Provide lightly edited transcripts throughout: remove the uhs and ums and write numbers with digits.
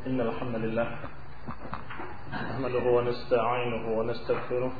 إن الحمد لله نحمده ونستعينه ونستغفره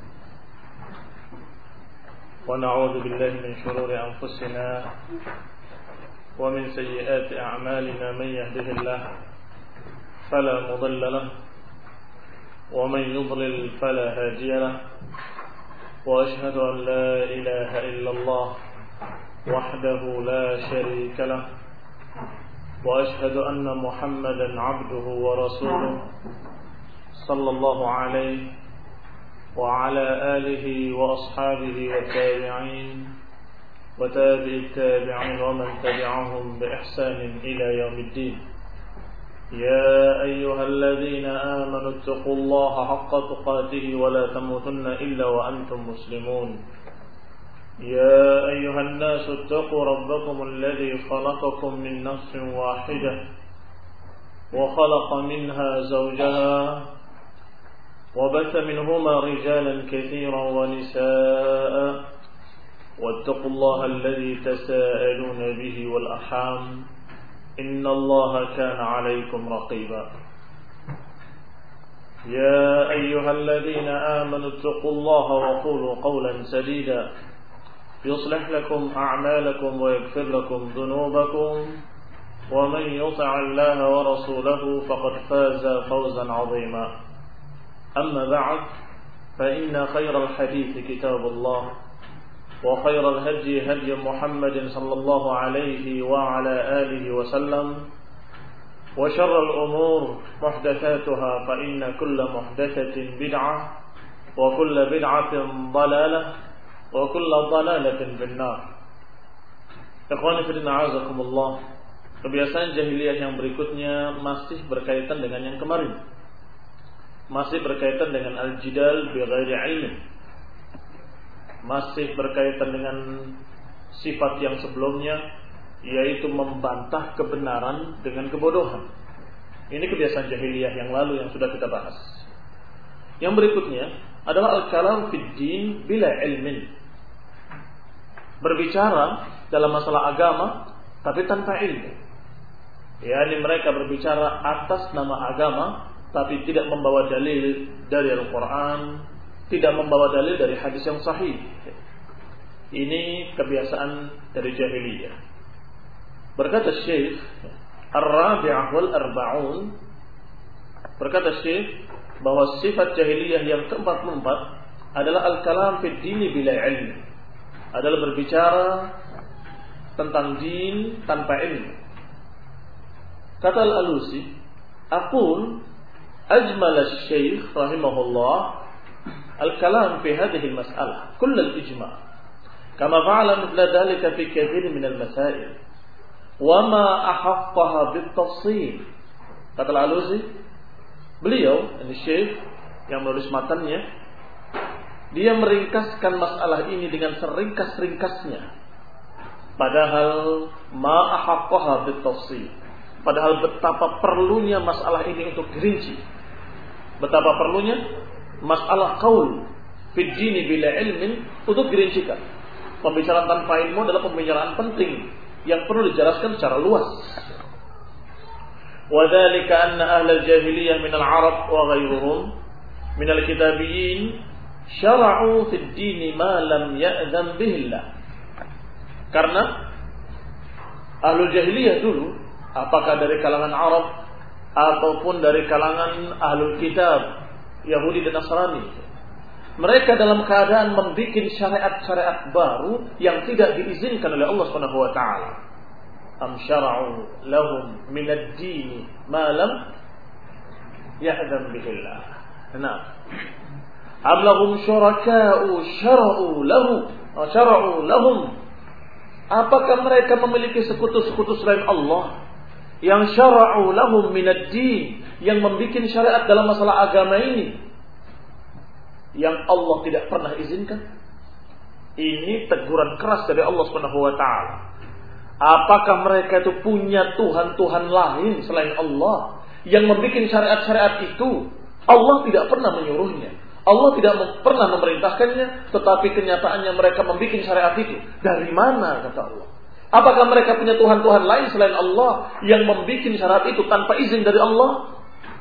ونعوذ بالله من شرور أنفسنا ومن سيئات أعمالنا. من يهده الله فلا مضل له ومن يضلل فلا هادي له وأشهد أن لا إله إلا الله وحده لا شريك له وأشهد أن محمدا عبده ورسوله صلى الله عليه وعلى آله وأصحابه والتابعين وتابع التابعين ومن تبعهم بإحسان إلى يوم الدين. يا أيها الذين آمنوا اتقوا الله حق تقاته ولا تموتن إلا وأنتم مسلمون. يا أيها الناس اتقوا ربكم الذي خلقكم من نفس واحدة وخلق منها زوجها وبث منهما رجالا كثيرا ونساء واتقوا الله الذي تساءلون به والأرحام إن الله كان عليكم رقيبا. يا أيها الذين آمنوا اتقوا الله وقولوا قولا سديدا يصلح لكم أعمالكم ويغفر لكم ذنوبكم ومن يطع الله ورسوله فقد فاز فوزا عظيما. أما بعد فإن خير الحديث كتاب الله وخير الهدي هدي محمد صلى الله عليه وعلى آله وسلم وشر الأمور محدثاتها فإن كل محدثة بدعة وكل بدعة ضلالة وكل ضلالة في النار. Ikhwani fillah, a'azakumullah. Kebiasaan jahiliyah yang berikutnya masih berkaitan dengan yang kemarin. Masih berkaitan dengan al-jidal bighairi ilmin. Masih berkaitan dengan sifat yang sebelumnya, yaitu membantah kebenaran dengan kebodohan. Ini kebiasaan jahiliyah yang lalu yang sudah kita bahas. Yang berikutnya adalah al-kalam fid din bila ilmin. Berbicara dalam masalah agama tapi tanpa ilmu. Yani mereka berbicara atas nama agama tapi tidak membawa dalil dari Al-Quran, tidak membawa dalil dari hadis yang sahih. Ini kebiasaan dari jahiliyah. Berkata Syekh Ar-Rabi'ah wal Arba'un, berkata Syekh bahwa sifat jahiliyah yang ke-44 adalah al-kalam fid dini bila ilmi, adalah berbicara tentang din tanpa ilmu. Kata Al-Alusi, aqul ajmal al-Syekh rahimahullah al-kalam fi hadhihi al-mas'alah kull al-ijma' kama fa'ala mithla dhalika fi kathir min al-masail wa ma ahaqqaha bit-tafsil. Kata Al-Alusi, beliau, ini Syekh yang menulis matannya, dia meringkaskan masalah ini dengan seringkas-ringkasnya. Padahal ma'ahaqqaha bit-tafsil. Padahal betapa perlunya masalah ini untuk dirinci. Betapa perlunya masalah qaul fid dini bila ilmin untuk dirincikan. Pembicaraan tanpa ilmu adalah pembicaraan penting yang perlu dijelaskan secara luas. Wa dzalika anna ahlal jahiliyah min al-arab wa ghayruhum min al-kitabiyyin syara'u fid dini ma lam ya'zan bihillah. Karena ahlul jahiliyah dulu, apakah dari kalangan Arab ataupun dari kalangan ahlul kitab Yahudi dan Nasrani, mereka dalam keadaan membuat syariat-syariat baru yang tidak diizinkan oleh Allah Subhanahu wa taala. Am syara'u lahum min ad-din ma lam ya'zan bihillah. Nah, am lahum syuraka'u syara'u lahum. Apakah mereka memiliki sekutu-sekutu selain Allah yang syara'u lahum minad din, yang membuat syariat dalam masalah agama ini yang Allah tidak pernah izinkan? Ini teguran keras dari Allah Subhanahu wa taala. Apakah mereka itu punya tuhan-tuhan lain selain Allah yang membuat syariat-syariat itu Allah tidak pernah menyuruhnya? Allah tidak pernah memerintahkannya, tetapi kenyataannya mereka membuat syariat itu. Dari mana, kata Allah? Apakah mereka punya Tuhan-Tuhan lain selain Allah yang membuat syarat itu tanpa izin dari Allah?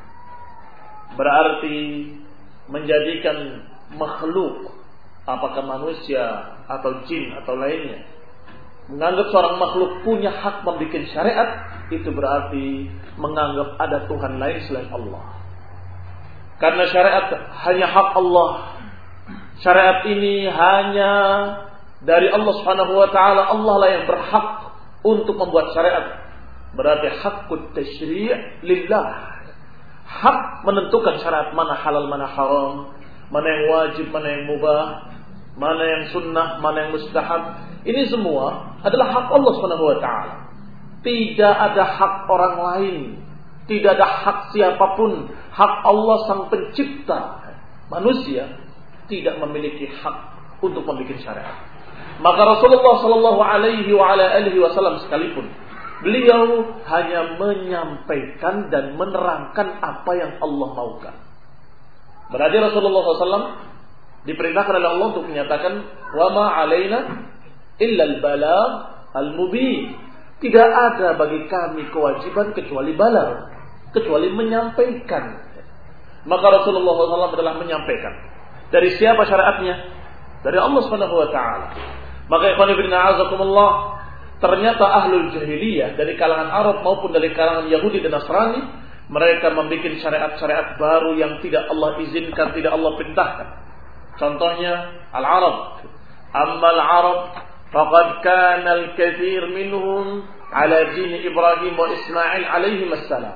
Berarti menjadikan makhluk, apakah manusia atau jin atau lainnya, menganggap seorang makhluk punya hak membuat syariat, itu berarti menganggap ada Tuhan lain selain Allah. Karena syariat hanya hak Allah. Syariat ini hanya dari Allah Subhanahu wa taala. Allah lah yang berhak untuk membuat syariat. Berarti hakut tasyri' lillah. Hak menentukan syariat, mana halal, mana haram, mana yang wajib, mana yang mubah, mana yang sunnah, mana yang mustahab. Ini semua adalah hak Allah Subhanahu wa taala. Tidak ada hak orang lain. Tidak ada hak siapapun. Hak Allah sang pencipta. Manusia tidak memiliki hak untuk membuat syariat. Maka Rasulullah sallallahu alaihi wasallam sekalipun, beliau hanya menyampaikan dan menerangkan apa yang Allah maukan. Berarti Rasulullah SAW diperintahkan oleh Allah untuk menyatakan wa ma alaina illa al-balagh al-mubin. Tidak ada bagi kami kewajiban kecuali balagh, kecuali menyampaikan. Maka Rasulullah SAW telah menyampaikan. Dari siapa syariatnya? Dari Allah Subhanahu wa taala. Maka ikhwan fillah a'azakumullah, ternyata ahlul jahiliyah dari kalangan Arab maupun dari kalangan Yahudi dan Nasrani, mereka membuat syariat-syariat baru yang tidak Allah izinkan, tidak Allah perintahkan. Contohnya al-Arab. Amma al-Arab faqad kana al-katsir minhum ala din Ibrahim wa Ismail alaihi assalam.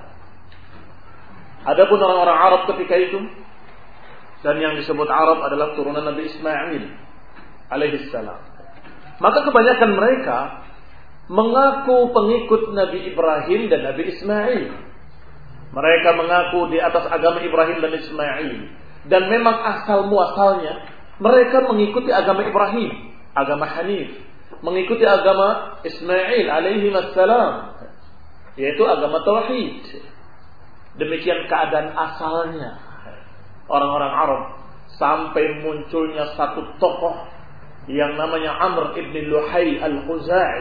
Adapun orang-orang Arab ketika itu, dan yang disebut Arab adalah turunan Nabi Ismail alaihi salam, maka kebanyakan mereka mengaku pengikut Nabi Ibrahim dan Nabi Ismail. Mereka mengaku di atas agama Ibrahim dan Ismail. Dan memang asal muasalnya mereka mengikuti agama Ibrahim, agama Hanif, mengikuti agama Ismail alaihi wassalam, yaitu agama Tauhid. Demikian keadaan asalnya orang-orang Arab, sampai munculnya satu tokoh yang namanya Amr ibn Luhai al-Khuzai.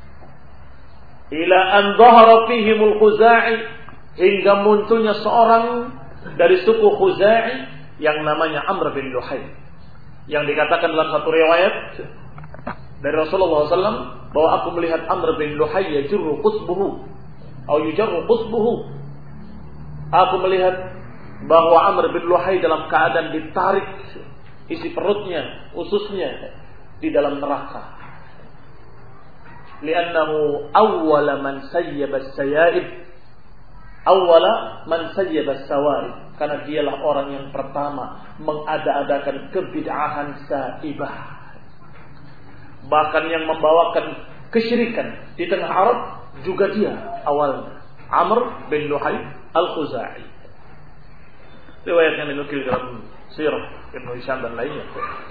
Ila an dhahara fihim al-Khuzai, hingga munculnya seorang dari suku Khuzai yang namanya Amr bin Luhai, yang dikatakan dalam satu riwayat dari Rasulullah SAW bahwa aku melihat Amr bin Luhai yajurru qusbuhu atau yujarru qusbuhu. Aku melihat bahwa Amr bin Luhai dalam keadaan ditarik isi perutnya, ususnya di dalam neraka. Li'annahu awwala man sayyaba as-sayaib, awwala man sayyaba as-sawaib, karena dialah orang yang pertama mengada-adakan kebid'ahan saibah, bahkan yang membawakan kesyirikan di tengah Arab juga dia awalnya, Amr bin Luhai al-Khuzai. Riwayat yang dinukil dalam Sirah Ibnu Hisham dan lainnya.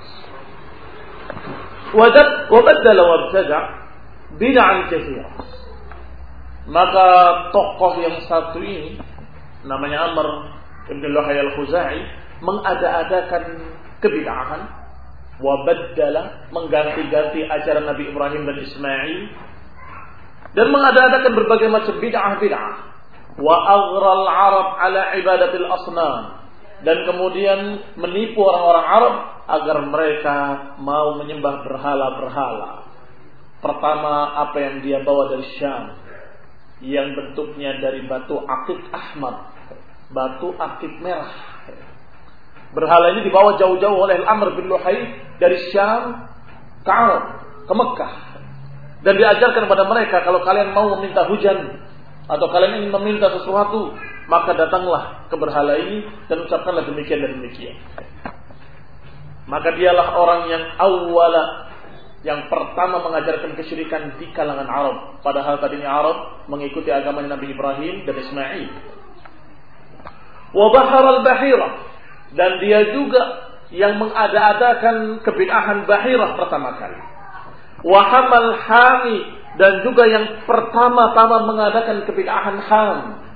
Wabaddala wabtada' bid'an katsirah. Maka tokoh yang satu ini namanya Amr bin Luhai al-Khuzai mengada-adakan kebid'ahan, wabaddala, mengganti-ganti ajaran Nabi Ibrahim dan Ismail, dan mengada-adakan berbagai macam bid'ah. Wa aghral Arab ala ibadatil asnam, dan kemudian menipu orang-orang Arab agar mereka mau menyembah berhala-berhala. Pertama, apa yang dia bawa dari Syam, yang bentuknya dari batu akik ahmad, batu akik merah. Berhala ini dibawa jauh-jauh oleh Amr bin Luhai dari Syam ke Arab, ke Mekah, dan diajarkan kepada mereka, kalau kalian mau meminta hujan atau kalian ingin meminta sesuatu, maka datanglah ke berhala ini dan ucapkanlah demikian dan demikian. Maka dialah orang yang awwala, yang pertama mengajarkan kesyirikan di kalangan Arab. Padahal tadinya Arab mengikuti agama Nabi Ibrahim dan Ismail. Wa bahar al-bahira, dan dia juga yang mengada-adakan kebid'ahan bahirah pertama kali. Wa hamal hami, dan juga yang pertama-tama mengadakan kebid'ahan ham.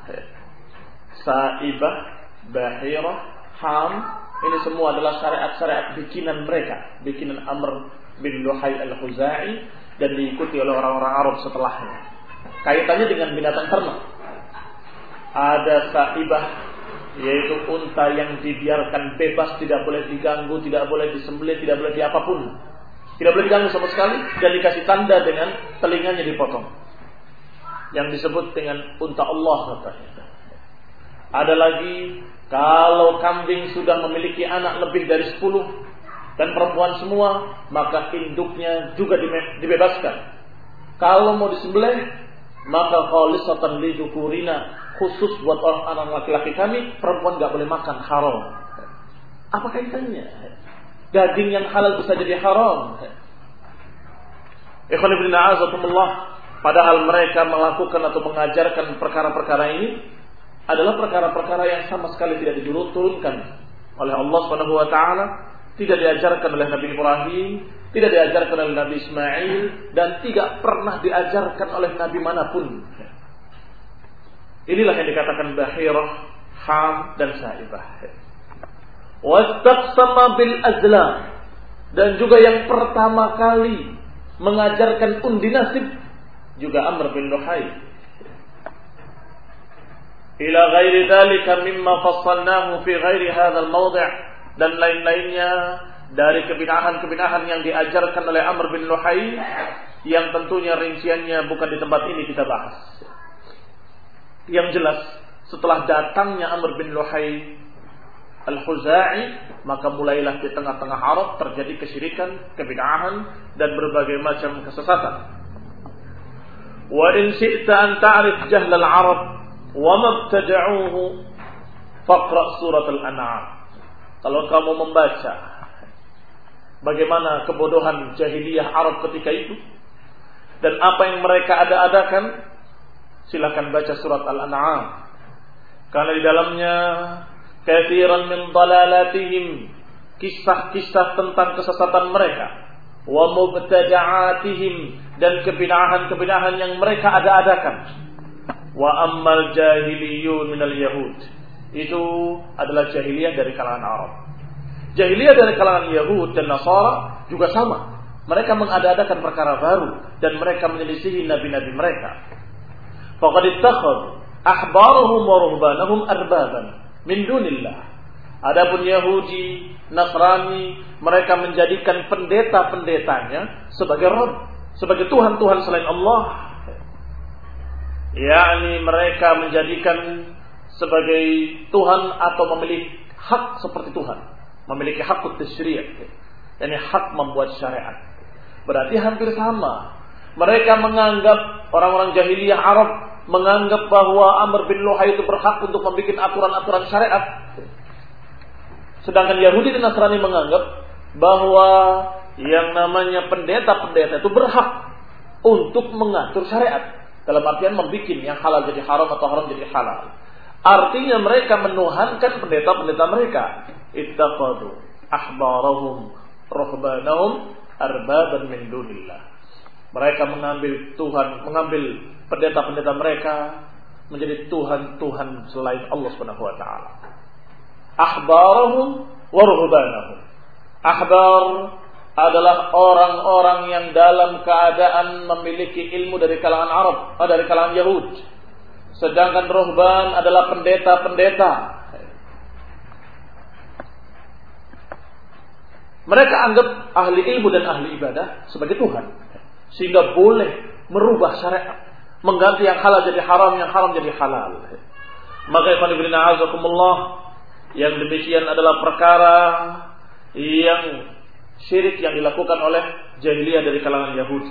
Saibah, bahirah, ham, ini semua adalah syariat-syariat bikinan mereka, bikinan Amr bin Luhai al-Khuzai, dan diikuti oleh orang-orang Arab setelahnya. Kaitannya dengan binatang ternak. Ada saibah, yaitu unta yang dibiarkan bebas, tidak boleh diganggu, tidak boleh disembelih, tidak boleh diapapun, tidak boleh diganggu sama sekali, dan dikasih tanda dengan telinganya dipotong, yang disebut dengan unta Allah katanya. Ada lagi, kalau kambing sudah memiliki anak lebih dari 10 dan perempuan semua, maka induknya juga dibebaskan. Kalau mau disembelih, maka khalisatan li dzukurina, khusus buat orang-orang laki-laki kami, perempuan gak boleh makan, haram. Apa kaitannya? Daging yang halal bisa jadi haram. Ikhwan fillah a'azakumullah, padahal mereka melakukan atau mengajarkan perkara-perkara ini adalah perkara-perkara yang sama sekali tidak diturunkan oleh Allah Subhanahu wa taala, tidak diajarkan oleh Nabi Ibrahim, tidak diajarkan oleh Nabi Ismail, dan tidak pernah diajarkan oleh nabi manapun. Inilah yang dikatakan Bahirah, Ham, dan Saibah. Wastaqsama bil azlam, dan juga yang pertama kali mengajarkan undi nasib juga Amr bin Luhai. Ila ghairi dzalika mimma fassalnahu fi ghairi hadzal mawdi', dan lain-lainnya dari kebid'ahan-kebid'ahan yang diajarkan oleh Amr bin Luhai, yang tentunya rinciannya bukan di tempat ini kita bahas. Yang jelas, setelah datangnya Amr bin Luhai Al-Khuzai, maka mulailah di tengah-tengah Arab terjadi kesyirikan, kebid'ahan, dan berbagai macam kesesatan. Wa in syi'ta an ta'rif jahl al-Arab wa mabtada'uhu faqra' surat al-An'am. Kalau kamu membaca bagaimana kebodohan jahiliyah Arab ketika itu dan apa yang mereka ada-adakan, silakan baca surat Al-An'am. Karena di dalamnya katsiran min dalalatihim, kisah-kisah tentang kesesatan mereka, wa mubtada'atihim, dan kebid'ahan-kebid'ahan yang mereka ada-adakan. Wa ammal jahiliyun minal yahud, itu adalah jahiliyah dari kalangan Arab. Jahiliyah dari kalangan Yahud dan Nasara juga sama. Mereka mengada-adakan perkara baru dan mereka menyelisihi nabi-nabi mereka. Faqad ittakhadhu ahbarahum wa ruhbanahum arbaban min dunillah. Adapun Yahudi, Nasrani, mereka menjadikan pendeta-pendetanya sebagai Rabb, sebagai Tuhan-Tuhan selain Allah. Yakni mereka menjadikan sebagai Tuhan atau memiliki hak seperti Tuhan, memiliki hak tasyri', yakni hak membuat syariat. Berarti hampir sama. Mereka menganggap, orang-orang jahiliyah Arab menganggap bahwa Amr bin Luhai itu berhak untuk membuat aturan-aturan syariat. Sedangkan Yahudi dan Nasrani menganggap bahwa yang namanya pendeta-pendeta itu berhak untuk mengatur syariat. Dalam artian membuat yang halal jadi haram atau haram jadi halal. Artinya mereka menuhankan pendeta-pendeta mereka. Ittaqadu ahbarahum ruhbanahum arbaban min dunillah. Mereka mengambil pendeta-pendeta mereka menjadi tuhan-tuhan selain Allah Subhanahu wa taala. Ahbarahum wa ruhbanahum. Ahbar adalah orang-orang yang dalam keadaan memiliki ilmu dari kalangan Arab, dari kalangan Yahud. Sedangkan ruhban adalah pendeta-pendeta. Mereka anggap ahli ilmu dan ahli ibadah sebagai Tuhan, sehingga boleh merubah syariat, mengganti yang halal jadi haram, yang haram jadi halal. Maka ikhwan fillah a'azakumullah, yang demikian adalah perkara yang syirik yang dilakukan oleh jahiliyah dari kalangan Yahudi.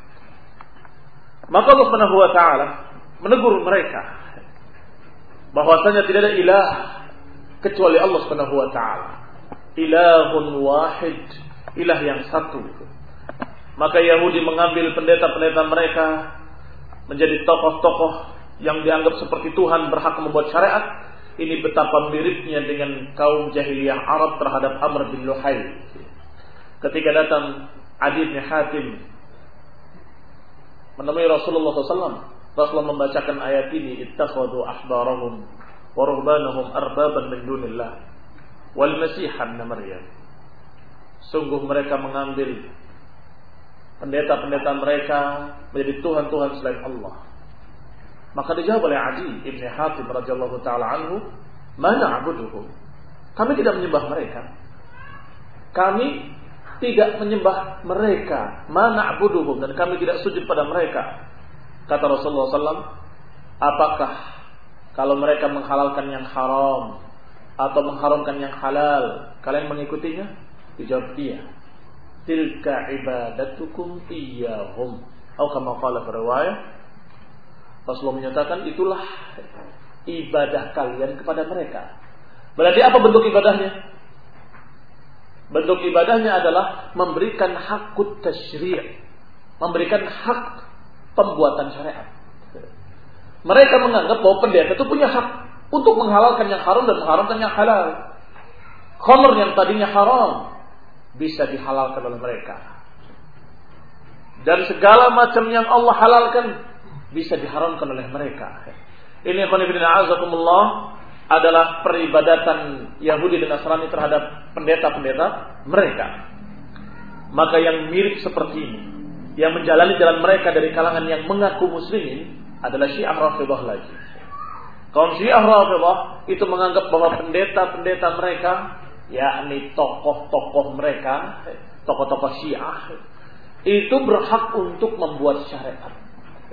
Maka Allah Subhanahu wa taala menegur mereka bahwasanya tidak ada ilah kecuali Allah Subhanahu wa taala. Ilahun wahid, ilah yang satu. Maka Yahudi mengambil pendeta-pendeta mereka menjadi tokoh-tokoh yang dianggap seperti Tuhan, berhak membuat syariat. Ini betapa miripnya dengan kaum jahiliyah Arab terhadap Amr bin Luhai. Ketika datang Adi bin Hatim menemui Rasulullah SAW, Rasulullah membacakan ayat ini, ittakhadhu ahbarahum wa ruhbanahum arbaban min dunillah wal masih ibn Maryam. Sungguh mereka mengambil pendeta-pendeta mereka menjadi Tuhan-Tuhan selain Allah. Maka dijawab oleh Adi Ibn Hatim radhiyallahu ta'ala anhu, "Ma na'buduhum." Kami tidak menyembah mereka. Kami tidak menyembah mereka. Ma na'buduhum, dan kami tidak sujud pada mereka. Kata Rasulullah SAW, apakah kalau mereka menghalalkan yang haram atau mengharamkan yang halal, kalian mengikutinya? Dijawab iya. Tilka ibadatukum iyyahum. Atau kama qala riwayat, Rasulullah menyatakan itulah ibadah kalian kepada mereka. Berarti apa bentuk ibadahnya? Bentuk ibadahnya adalah memberikan hakut tasyri', memberikan hak pembuatan syariat. Mereka menganggap bahwa pendeta itu punya hak untuk menghalalkan yang haram dan mengharamkan yang halal. Khamr yang tadinya haram bisa dihalalkan oleh mereka. Dan segala macam yang Allah halalkan bisa diharamkan oleh mereka. Ini azakumullah adalah peribadatan Yahudi dan Nasrani terhadap pendeta-pendeta mereka. Maka yang mirip seperti ini, yang menjalani jalan mereka dari kalangan yang mengaku muslimin, adalah Syiah Rafidhah lagi. Kaum Syiah Rafidhah itu menganggap bahwa pendeta-pendeta mereka, yakni tokoh-tokoh mereka, tokoh-tokoh Syiah, itu berhak untuk membuat syariat.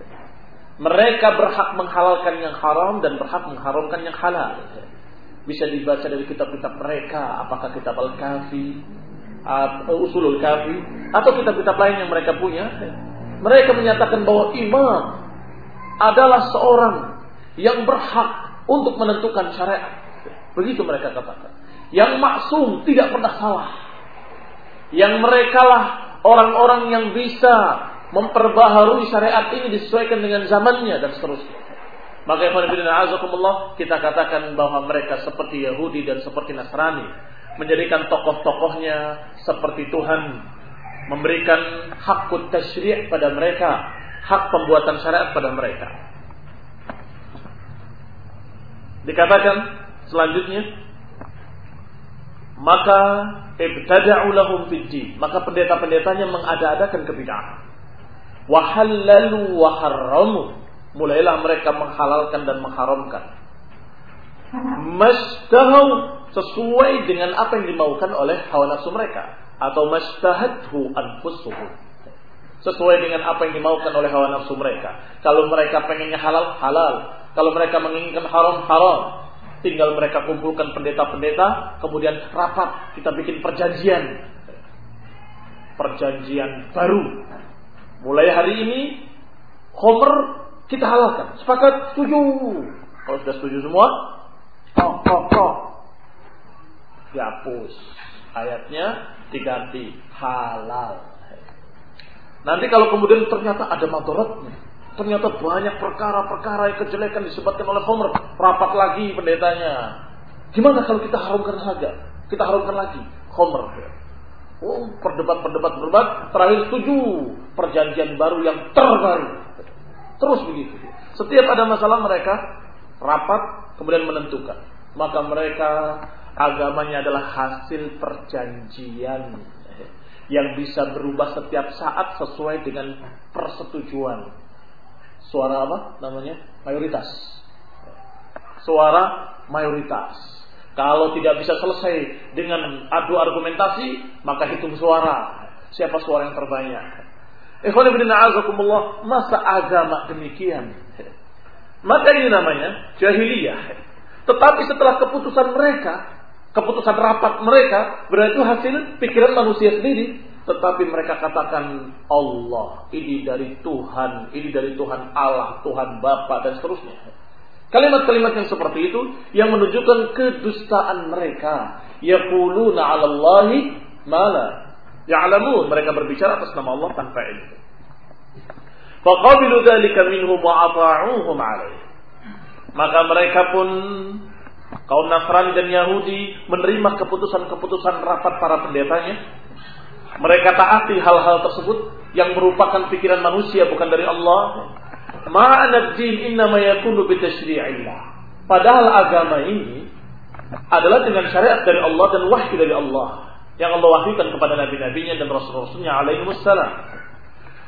Mereka berhak menghalalkan yang haram dan berhak mengharamkan yang halal. Bisa dibaca dari kitab-kitab mereka, apakah kitab Al-Kafi, Usulul Kafi, atau kitab-kitab lain yang mereka punya. Mereka menyatakan bahwa imam adalah seorang yang berhak untuk menentukan syariat. Begitu mereka katakan. Yang maksum, tidak pernah salah. Yang mereka lah orang-orang yang bisa memperbaharui syariat ini disesuaikan dengan zamannya dan seterusnya. Maka ikhwan fillah azakumullah, kita katakan bahwa mereka seperti Yahudi dan seperti Nasrani, menjadikan tokoh-tokohnya seperti Tuhan, memberikan hakut tasyri' pada mereka, hak pembuatan syariat pada mereka. Dikatakan selanjutnya, maka ibtada'u lahum fid din, maka pendeta-pendetanya mengada-adakan kebid'ahan. Wa halalu wa harramu, mulailah mereka menghalalkan dan mengharamkan. Mastahau, sesuai dengan apa yang dimaukan oleh hawa nafsu mereka, atau mastahathu anfusuhum, sesuai dengan apa yang dimaukan oleh hawa nafsu mereka. Kalau mereka pengennya halal, halal. Kalau mereka menginginkan haram, haram. Tinggal mereka kumpulkan pendeta-pendeta, kemudian rapat, kita bikin perjanjian baru. Mulai hari ini khamr kita halalkan. Sepakat? Setuju. Kalau sudah setuju semua, dihapus ayatnya, diganti halal. Nanti kalau kemudian ternyata ada madaratnya, ternyata banyak perkara-perkara yang kejelekan disebutkan oleh khamr, rapat lagi pendetanya. Gimana kalau kita haramkan saja? Kita haramkan lagi khamr. Berdebat, terakhir setuju perjanjian baru yang terbaru. Terus begitu. Setiap ada masalah mereka rapat, kemudian menentukan. Maka mereka agamanya adalah hasil perjanjian yang bisa berubah setiap saat sesuai dengan persetujuan. Suara apa namanya? Mayoritas. Suara mayoritas. Kalau tidak bisa selesai dengan adu argumentasi, maka hitung suara. Siapa suara yang terbanyak? Ikhwan fillah a'azakumullah, masa agama demikian? Maka ini namanya jahiliyah. Tetapi setelah keputusan mereka, keputusan rapat mereka, berarti itu hasil pikiran manusia sendiri. Tetapi mereka katakan Allah, ini dari Tuhan, ini dari Tuhan Allah, Tuhan Bapa, dan seterusnya. Kalimat-kalimat yang seperti itu yang menunjukkan kedustaan mereka. Yaquluna 'ala Allahi ma la ya'lamun. Mereka berbicara atas nama Allah tanpa ilmu. Faqabilu dzalika minhum wa ata'uhum 'alaihi. Maka mereka pun kaum Nasrani dan Yahudi menerima keputusan-keputusan rapat para pendetanya. Mereka taati hal-hal tersebut yang merupakan pikiran manusia, bukan dari Allah. Ma'ana ad-din innama yakunu bi tasyri'illah. Padahal agama ini adalah dengan syariat dari Allah dan wahyu dari Allah yang Allah wahyukan kepada nabi-nabinya dan rasul-rasulnya alaihi wassalam.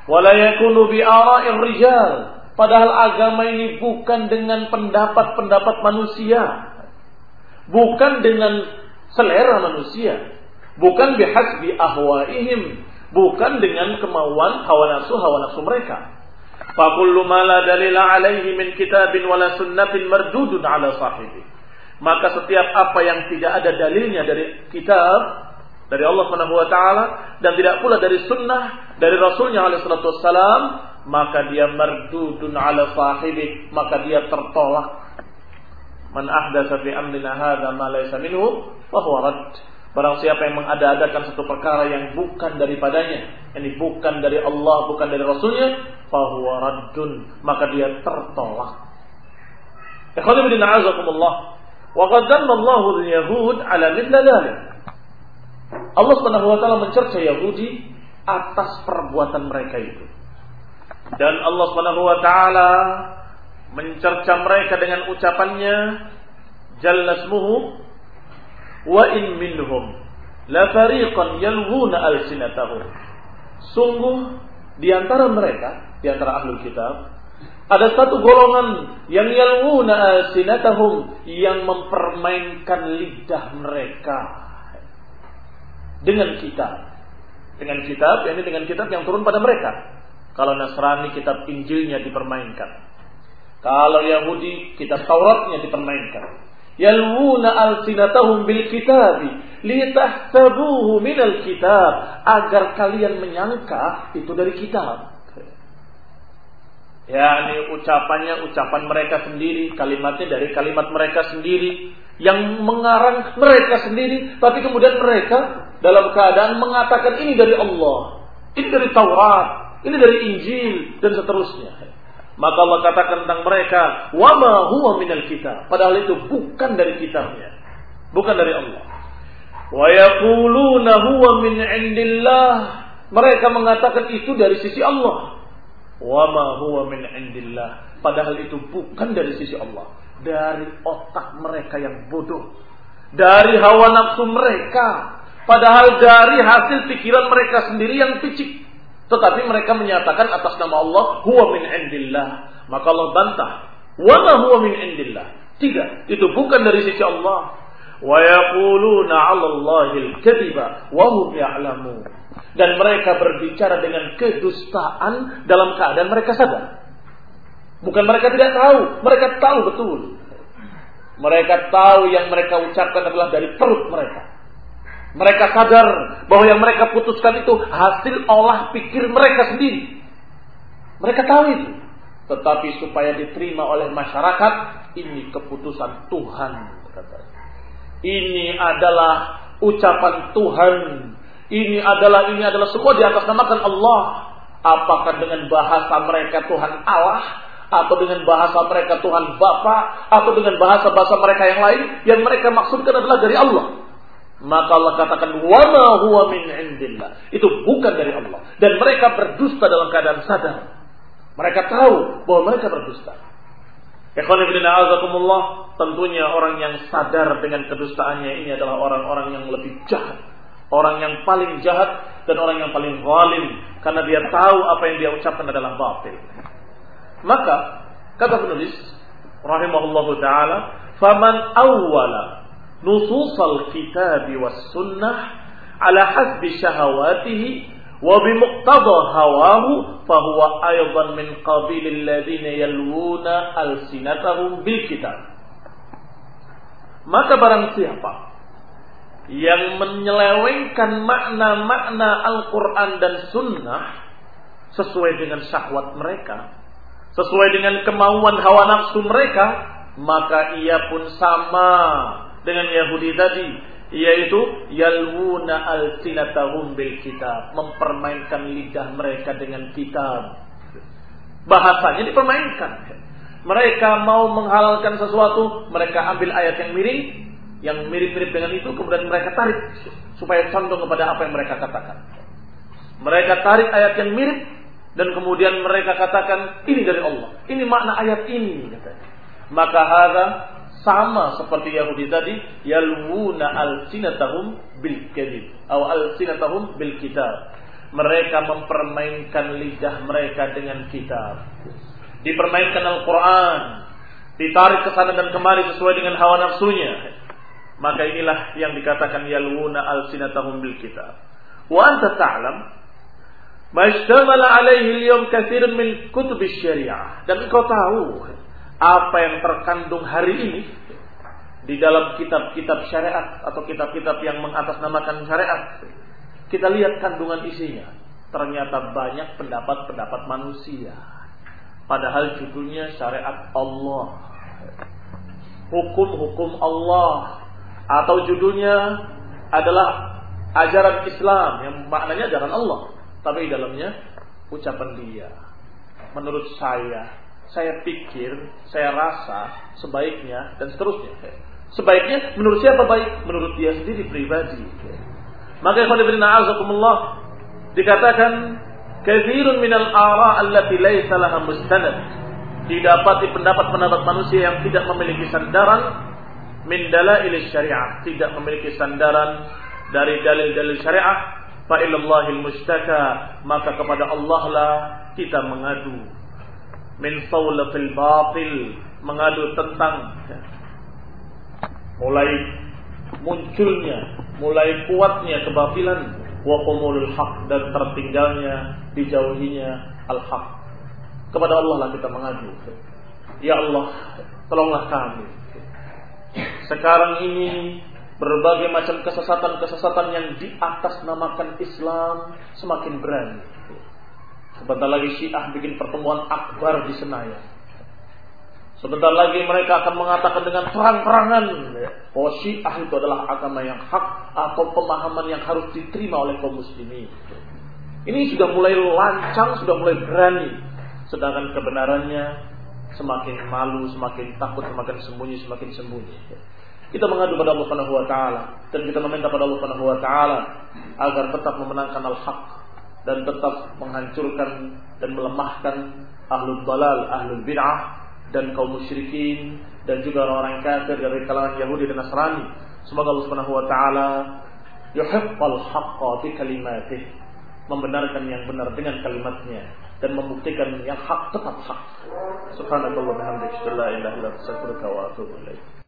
Wala yakunu bi ara'ir rijal. Padahal agama ini bukan dengan pendapat-pendapat manusia. Bukan dengan selera manusia. Bukan bihasbi ahwaihim. Bukan dengan kemauan hawa nafsu mereka. Fa kullu ma la dalila alaihi min kitabin wala sunnatin mardudun ala sahibi. Maka setiap apa yang tidak ada dalilnya dari kitab, dari Allah Subhanahu wa taala, dan tidak pula dari sunnah dari Rasulnya alaihi salatu wassalam, maka dia mardudun ala sahibi, maka dia tertolak. Man ahdatsa fi amrina hadza ma laysa minhu fa huwa rad. Barang siapa yang mengada-adakan satu perkara yang bukan daripadanya, ini bukan dari Allah, bukan dari Rasulnya, fahuwa raddun, maka dia tertolak. Ikhwani fillah a'azakumullah, wa qad dhanna Allahu al-yahud 'ala mithli dzalik. Allah Subhanahu wa taala mencerca Yahudi atas perbuatan mereka itu. Dan Allah Subhanahu wa taala mencerca mereka dengan ucapannya, jalla ismuhu, wa in minhum la fariqan yalghuna alsinatahum. Sungguh di antara mereka, di antara ahlul kitab, ada satu golongan yang yalghuna alsinatahum, yang mempermainkan lidah mereka dengan kitab. Dengan kitab, yakni dengan kitab yang turun pada mereka. Kalau Nasrani, kitab Injilnya dipermainkan. Kalau Yahudi, kitab Tauratnya dipermainkan. Yalwuna alsinatahum bil kitabi litahsabuhu minal kitab, agar kalian menyangka itu dari kitab. Yani ucapannya ucapan mereka sendiri, kalimatnya dari kalimat mereka sendiri, yang mengarang mereka sendiri, tapi kemudian mereka dalam keadaan mengatakan ini dari Allah, ini dari Taurat, ini dari Injil, dan seterusnya. Maka Allah katakan tentang mereka, wa ma huwa minal kitab, padahal itu bukan dari kitabnya, bukan dari Allah. Wa yaquluna huwa min indillah, mereka mengatakan itu dari sisi Allah. Wa ma huwa min indillah, padahal itu bukan dari sisi Allah, dari otak mereka yang bodoh, dari hawa nafsu mereka, padahal dari hasil pikiran mereka sendiri yang picik. Tetapi mereka menyatakan atas nama Allah, huwa min indillah. Maka Allah bantah, wa ma huwa min indillah. Tidak, itu bukan dari sisi Allah. Wa yaquluna 'ala Allahil kadhiba wa hum ya'lamun. Dan mereka berbicara dengan kedustaan dalam keadaan mereka sadar. Bukan mereka tidak tahu, mereka tahu betul. Mereka tahu yang mereka ucapkan adalah dari perut mereka. Mereka sadar bahwa yang mereka putuskan itu hasil olah pikir mereka sendiri. Mereka tahu itu. Tetapi supaya diterima oleh masyarakat, ini keputusan Tuhan. Ini adalah ucapan Tuhan. Ini adalah semua diatasnamakan Allah. Apakah dengan bahasa mereka Tuhan Allah, atau dengan bahasa mereka Tuhan Bapa, atau dengan bahasa-bahasa mereka yang lain, yang mereka maksudkan adalah dari Allah. Maka Allah katakan, wa ma huwa min indillah. Itu bukan dari Allah. Dan mereka berdusta dalam keadaan sadar. Mereka tahu bahwa mereka berdusta. Ikhwan fillah a'azakumullah, tentunya orang yang sadar dengan kedustaannya ini adalah orang-orang yang lebih jahat. Orang yang paling jahat dan orang yang paling zalim. Karena dia tahu apa yang dia ucapkan adalah batil. Maka, kata penulis, rahimahullahu ta'ala, faman awwala nususal kitabi was sunnah ala hasbi syahawatihi wa bimuqtada hawahu fahuwa aydan min qabilil ladzina yalwuna alsinatahum bil kitab. Maka barang siapa yang menyelewengkan makna-makna Al-Quran dan Sunnah sesuai dengan syahwat mereka, sesuai dengan kemauan hawa nafsu mereka, maka ia pun sama dengan Yahudi tadi, yaitu yalwuna alsinatahum bil kitab, mempermainkan lidah mereka dengan kitab. Bahasanya dipermainkan. Mereka mau menghalalkan sesuatu, mereka ambil ayat yang miring, yang mirip-mirip dengan itu, kemudian mereka tarik supaya condong kepada apa yang mereka katakan. Mereka tarik ayat yang mirip dan kemudian mereka katakan ini dari Allah, ini makna ayat ini, katanya. Maka hadza sama seperti Yahudi tadi, yalwuna alsinatahum bil kadhib atau alsinatahum bil kitab. mereka mempermainkan lidah mereka dengan kitab. Dipermainkan Al-Quran, ditarik ke sana dan kemari sesuai dengan hawa nafsunya. Maka inilah yang dikatakan yalwuna alsinatahum bil kitab. Wa anta ta'lam ma ishtamala alaihi al-yawm katsirun min kutub syariah. Dan engkau tahu apa yang terkandung hari ini di dalam kitab-kitab syariat atau kitab-kitab yang mengatasnamakan syariat. Kita lihat kandungan isinya. Ternyata banyak pendapat-pendapat manusia. Padahal judulnya syariat Allah, hukum-hukum Allah, atau judulnya adalah ajaran Islam yang maknanya ajaran Allah, tapi di dalamnya ucapan dia. Menurut saya pikir, saya rasa sebaiknya dan seterusnya. Sebaiknya menurut siapa baik? Menurut dia sendiri pribadi. Maka ikhwan fillah a'azakumullah dikatakan katsirun minal ara' allati laysa laha mustanad. Didapati pendapat-pendapat manusia yang tidak memiliki sandaran min dalail syariah, tidak memiliki sandaran dari dalil-dalil syariah. Fa ilallahil mustaka, maka kepada Allah lah kita mengadu. Min sawlatil batil, mengadu tentang mulai munculnya, mulai kuatnya kebatilan, wa qumulul haq, dan tertinggalnya, dijauhinya al-haq. Kepada Allah lah kita mengadu. Ya Allah, tolonglah kami. Sekarang ini berbagai macam kesesatan-kesesatan yang di atas namakan Islam semakin berani. Sebentar lagi Syiah bikin pertemuan akbar di Senayan. Sebentar lagi mereka akan mengatakan dengan terang-terangan bahwa Syiah itu adalah agama yang hak atau pemahaman yang harus diterima oleh kaum muslimin. Ini sudah mulai lancang, sudah mulai berani. Sedangkan kebenarannya semakin malu, semakin takut, semakin sembunyi. Kita mengadu pada Allah Subhanahu wa taala dan kita meminta pada Allah Subhanahu wa taala agar tetap memenangkan al-haq dan tetap menghancurkan dan melemahkan ahlul dalal, ahlul bid'ah dan kaum musyrikin dan juga orang-orang kafir dari kalangan Yahudi dan Nasrani. Semoga Allah Subhanahu wa taala yuhibbul haqqa bi kalimatihi, membenarkan yang benar dengan kalimatnya dan membuktikan yang hak tetap hak. Subhanallah wa bihamdihi, la ilaha illa anta, astaghfiruka wa atubu ilaik.